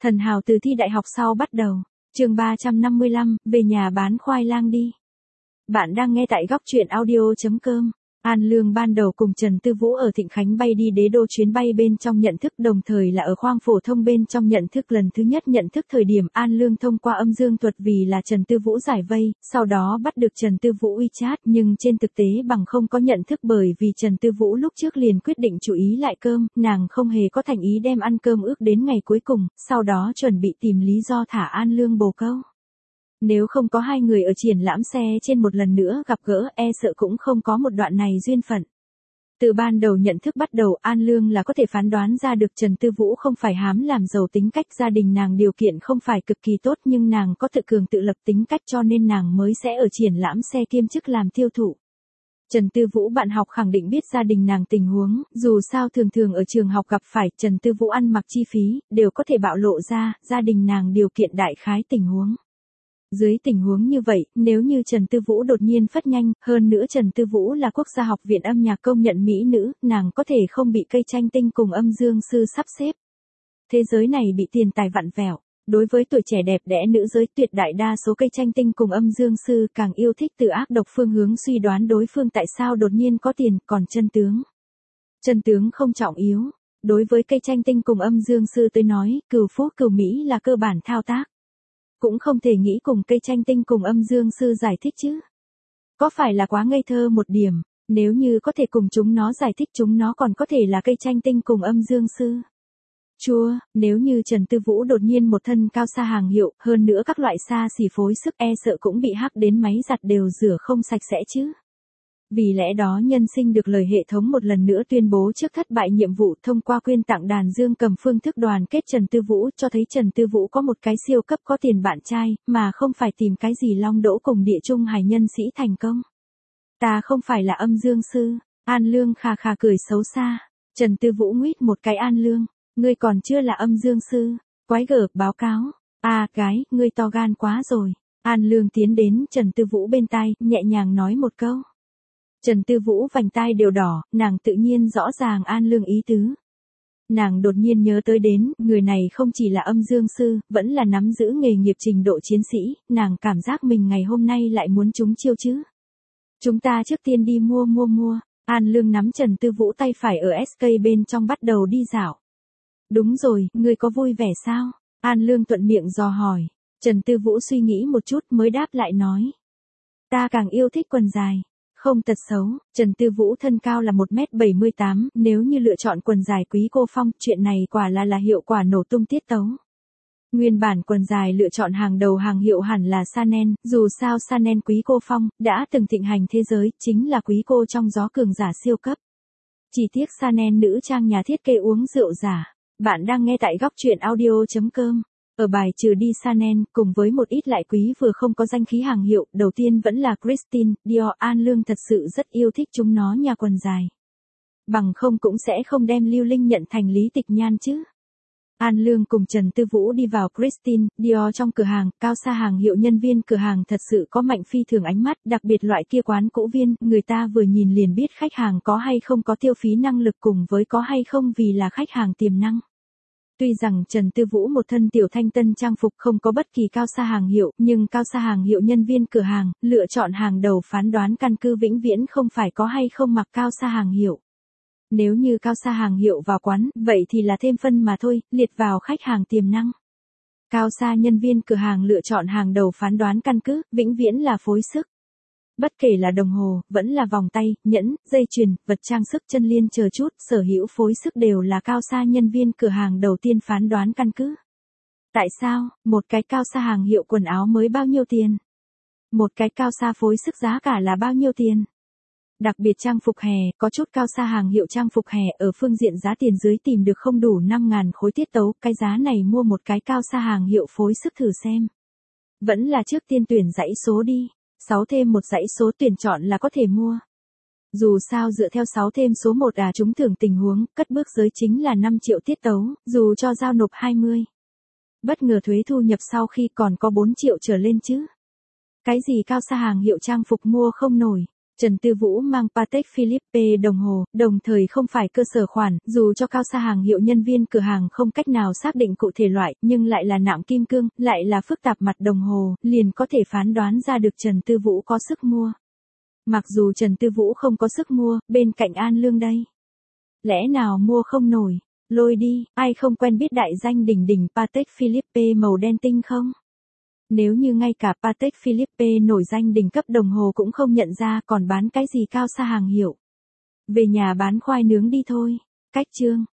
Thần hào từ thi đại học sau bắt đầu. Chương 355, về nhà bán khoai lang đi. Bạn đang nghe tại góc truyện audio.com. An Lương ban đầu cùng Trần Tư Vũ ở Thịnh Khánh bay đi đế đô, chuyến bay bên trong nhận thức đồng thời là ở khoang phổ thông bên trong nhận thức. Lần thứ nhất nhận thức thời điểm An Lương thông qua âm dương thuật vì là Trần Tư Vũ giải vây, sau đó bắt được Trần Tư Vũ WeChat, nhưng trên thực tế bằng không có nhận thức, bởi vì Trần Tư Vũ lúc trước liền quyết định chú ý lại cơm, nàng không hề có thành ý đem ăn cơm ước đến ngày cuối cùng, sau đó chuẩn bị tìm lý do thả An Lương bồ câu. Nếu không có hai người ở triển lãm xe trên một lần nữa gặp gỡ, e sợ cũng không có một đoạn này duyên phận. Từ ban đầu nhận thức bắt đầu, An Lương là có thể phán đoán ra được Trần Tư Vũ không phải hám làm giàu tính cách, gia đình nàng điều kiện không phải cực kỳ tốt, nhưng nàng có tự cường tự lập tính cách, cho nên nàng mới sẽ ở triển lãm xe kiêm chức làm tiêu thụ. Trần Tư Vũ bạn học khẳng định biết gia đình nàng tình huống, dù sao thường thường ở trường học gặp phải Trần Tư Vũ ăn mặc chi phí, đều có thể bạo lộ ra, gia đình nàng điều kiện đại khái tình huống. Dưới tình huống như vậy, nếu như Trần Tư Vũ đột nhiên phất nhanh, hơn nữa Trần Tư Vũ là quốc gia học viện âm nhạc công nhận mỹ nữ, nàng có thể không bị cây tranh tinh cùng âm dương sư sắp xếp. Thế giới này bị tiền tài vặn vẹo, đối với tuổi trẻ đẹp đẽ nữ giới, tuyệt đại đa số cây tranh tinh cùng âm dương sư càng yêu thích từ ác độc phương hướng suy đoán đối phương tại sao đột nhiên có tiền, còn chân tướng không trọng yếu. Đối với cây tranh tinh cùng âm dương sư tới nói, cừu phú cừu Mỹ là cơ bản thao tác. Cũng không thể nghĩ cùng cây tranh tinh cùng âm dương sư giải thích chứ. Có phải là quá ngây thơ một điểm, nếu như có thể cùng chúng nó giải thích, chúng nó còn có thể là cây tranh tinh cùng âm dương sư. Chua, nếu như Trần Tư Vũ đột nhiên một thân cao xa hàng hiệu, hơn nữa các loại xa xỉ phối sức, e sợ cũng bị hack đến máy giặt đều rửa không sạch sẽ chứ. Vì lẽ đó nhân sinh được lời hệ thống một lần nữa tuyên bố trước thất bại nhiệm vụ, thông qua quyên tặng đàn dương cầm phương thức đoàn kết Trần Tư Vũ, cho thấy Trần Tư Vũ có một cái siêu cấp có tiền bạn trai, mà không phải tìm cái gì long đỗ cùng địa trung hải nhân sĩ thành công. Ta không phải là âm dương sư. An Lương khà khà cười xấu xa. Trần Tư Vũ nguyết một cái. An Lương, ngươi còn chưa là âm dương sư. Quái gở, báo cáo. À cái, ngươi to gan quá rồi. An Lương tiến đến Trần Tư Vũ bên tai, nhẹ nhàng nói một câu. Trần Tư Vũ vành tai đều đỏ, nàng tự nhiên rõ ràng An Lương ý tứ. Nàng đột nhiên nhớ tới đến, người này không chỉ là âm dương sư, vẫn là nắm giữ nghề nghiệp trình độ chiến sĩ, nàng cảm giác mình ngày hôm nay lại muốn trúng chiêu chứ. Chúng ta trước tiên đi mua. An Lương nắm Trần Tư Vũ tay phải ở SK bên trong bắt đầu đi dạo. Đúng rồi, ngươi có vui vẻ sao? An Lương thuận miệng dò hỏi. Trần Tư Vũ suy nghĩ một chút mới đáp lại nói. Ta càng yêu thích quần dài. Không tật xấu, Trần Tư Vũ thân cao là 1m78, nếu như lựa chọn quần dài quý cô phong, chuyện này quả là hiệu quả nổ tung tiết tấu. Nguyên bản quần dài lựa chọn hàng đầu hàng hiệu hẳn là Chanel, dù sao Chanel quý cô phong, đã từng thịnh hành thế giới, chính là quý cô trong gió cường giả siêu cấp. Chỉ tiếc Chanel nữ trang nhà thiết kế uống rượu giả. Bạn đang nghe tại góc truyện audio.com. Ở bài trừ đi Chanel, cùng với một ít lại quý vừa không có danh khí hàng hiệu, đầu tiên vẫn là Christian Dior. An Lương thật sự rất yêu thích chúng nó nhà quần dài. Bằng không cũng sẽ không đem Lưu Linh nhận thành Lý Tịch Nhan chứ. An Lương cùng Trần Tư Vũ đi vào Christian Dior trong cửa hàng, cao xa hàng hiệu nhân viên cửa hàng thật sự có mạnh phi thường ánh mắt, đặc biệt loại kia quán cũ viên, người ta vừa nhìn liền biết khách hàng có hay không có tiêu phí năng lực cùng với có hay không vì là khách hàng tiềm năng. Tuy rằng Trần Tư Vũ một thân tiểu thanh tân trang phục không có bất kỳ cao xa hàng hiệu, nhưng cao xa hàng hiệu nhân viên cửa hàng, lựa chọn hàng đầu phán đoán căn cứ vĩnh viễn không phải có hay không mặc cao xa hàng hiệu. Nếu như cao xa hàng hiệu vào quán, vậy thì là thêm phân mà thôi, liệt vào khách hàng tiềm năng. Cao xa nhân viên cửa hàng lựa chọn hàng đầu phán đoán căn cứ, vĩnh viễn là phối sức. Bất kể là đồng hồ, vẫn là vòng tay, nhẫn, dây chuyền, vật trang sức, chân liên chờ chút, sở hữu phối sức đều là cao xa nhân viên cửa hàng đầu tiên phán đoán căn cứ. Tại sao, một cái cao xa hàng hiệu quần áo mới bao nhiêu tiền? Một cái cao xa phối sức giá cả là bao nhiêu tiền? Đặc biệt trang phục hè, có chút cao xa hàng hiệu trang phục hè ở phương diện giá tiền dưới tìm được không đủ 5.000 khối tiết tấu, cái giá này mua một cái cao xa hàng hiệu phối sức thử xem. Vẫn là trước tiên tuyển dãy số đi. 6 thêm một dãy số tuyển chọn là có thể mua. Dù sao dựa theo 6 thêm số 1 trúng thưởng tình huống, cất bước giới chính là 5 triệu tiết tấu, dù cho giao nộp 20. Bất ngờ thuế thu nhập sau khi còn có 4 triệu trở lên chứ. Cái gì cao xa hàng hiệu trang phục mua không nổi. Trần Tư Vũ mang Patek Philippe đồng hồ, đồng thời không phải cơ sở khoản, dù cho cao xa hàng hiệu nhân viên cửa hàng không cách nào xác định cụ thể loại, nhưng lại là nạm kim cương, lại là phức tạp mặt đồng hồ, liền có thể phán đoán ra được Trần Tư Vũ có sức mua. Mặc dù Trần Tư Vũ không có sức mua, bên cạnh An Lương đây. Lẽ nào mua không nổi, lôi đi, ai không quen biết đại danh đỉnh đỉnh Patek Philippe màu đen tinh không? Nếu như ngay cả Patek Philippe nổi danh đỉnh cấp đồng hồ cũng không nhận ra còn bán cái gì cao xa hàng hiệu. Về nhà bán khoai nướng đi thôi. Cách chương.